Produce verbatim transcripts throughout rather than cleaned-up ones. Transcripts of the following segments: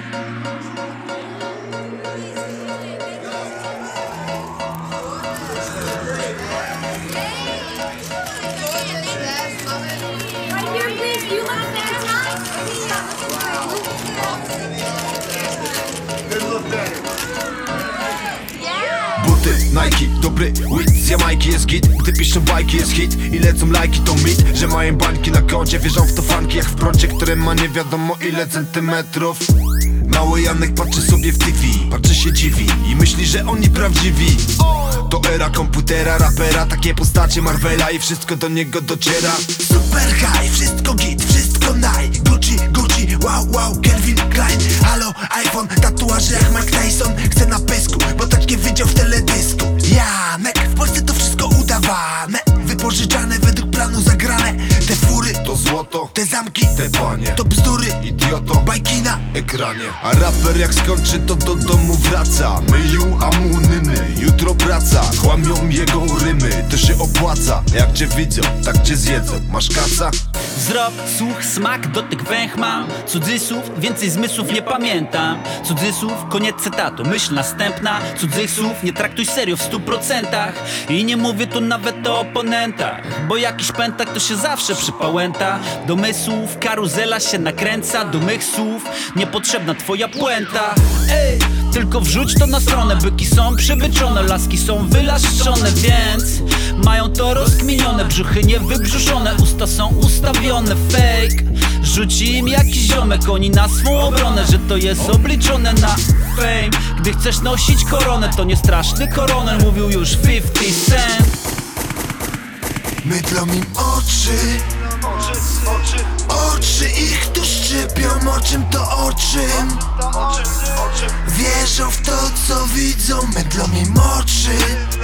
Buty, Nike, dobry wit z Jamajki jest git. Gdy piszą bajki jest hit i lecą lajki to mit. Że mają bańki na koncie, wierzą w to fanki jak w prącie, które ma nie wiadomo ile centymetrów. Mały Janek patrzy sobie w T V, patrzy się dziwi i myśli, że oni prawdziwi. To era komputera, rapera, takie postacie Marvela i wszystko do niego dociera. Super high, wszystko git, wszystko naj. Gucci, Gucci, wow, wow, Calvin Klein. Halo, iPhone, tatuaże jak Mike Tyson. Chcę na pysku, bo tak nie widział w teledysku. Janek, w Polsce to wszystko udawane, wypożyczane według planu zagrane. Te fury to złoto, te zamki, te panie to bzdury, idioto, bajki na ekranie. A raper jak skończy to do domu wraca. Myju amunyny, jutro praca. Kłamią jego rymy, to się opłaca. Jak cię widzą, tak cię zjedzą. Masz kaca? Wzrok, słuch, smak, dotyk, węch mam. Cudzysłów, więcej zmysłów nie pamiętam. Cudzysłów, koniec cytatu, myśl następna. Cudzych słów nie traktuj serio w stu procentach. I nie mówię tu nawet o oponentach, bo jakiś pętak to się zawsze przypałęta. Domysłów, karuzela się nakręca. Do mych słów niepotrzebna twoja puenta. Ej, tylko wrzuć to na stronę. Byki są przybyczone, laski są wylaszczone, więc mają to rozkminione. Brzuchy niewybrzuszone, usta są ustawione. Fake, rzuci im jakiś ziomek. Oni na swą obronę, że to jest obliczone na fame. Gdy chcesz nosić koronę, to nie straszny koroner, mówił już fifty cent. Mydlą im oczy, oczy ich tu szczypią. O czym to o czym? Wierzą w to co widzą. Mydlą im oczy,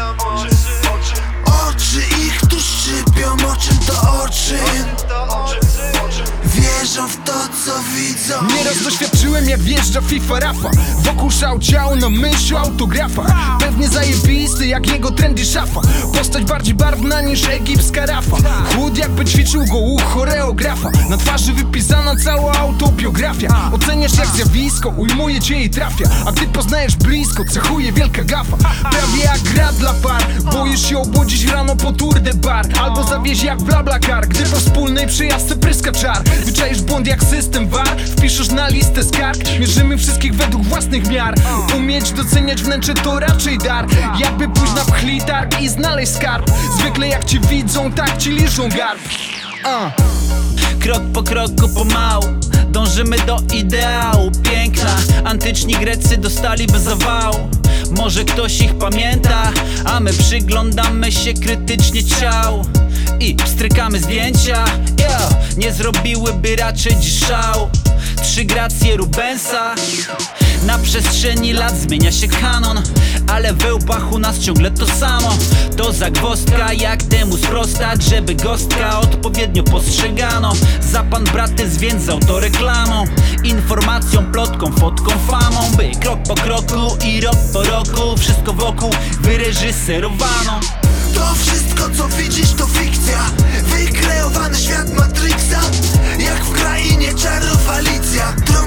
oczy ich tu szczypią. O czym to o czym? Wierzą w to co widzą. Nieraz doświadczyłem jak wjeżdża FIFA Rafa. Wokół szał ciał na myśl o autografach. Pewnie zajebisty jak jego trendy szafa. Postać bardziej barwna niż egipska rafa. Chłód jakby ćwiczył go u choreografa. Na twarzy wypisana cała autobiografia. Oceniasz jak zjawisko, ujmuje cię i trafia. A gdy poznajesz blisko, cechuje wielka gafa. Prawie jak gra dla par. Boisz się obudzić rano po tour de bar. Albo zawieź jak BlaBlaCar, gdy po wspólnej przyjazdce pryska czar. Wyczaisz błąd jak system V A R. Wpiszesz na listę skarg. Mierzymy wszystkich według własnych miar. Umieć doceniać wnętrze to raczej dar. Jakby pójść na pchli targ i znaleźć skarb. Zwykle jak cię widzą, tak ci liżą garb. uh. Krok po kroku pomału dążymy do ideału. Piękna, antyczni Grecy dostaliby zawału. Może ktoś ich pamięta, a my przyglądamy się krytycznie ciał i pstrykamy zdjęcia. Yo, nie zrobiłyby raczej dziś szału trzy gracje Rubensa. Na przestrzeni lat zmienia się kanon, ale we łbach u nas ciągle to samo. To zagwozdka, jak temu sprostać, żeby gostka odpowiednio postrzegano. Za pan bratys, więc z autoreklamą, informacją, plotką, fotką, famą. By krok po kroku i rok po roku wszystko wokół wyreżyserowano. To wszystko co widzisz to fikcja. Wykreowany świat Matrixa, jak w krainie czarów Alicja.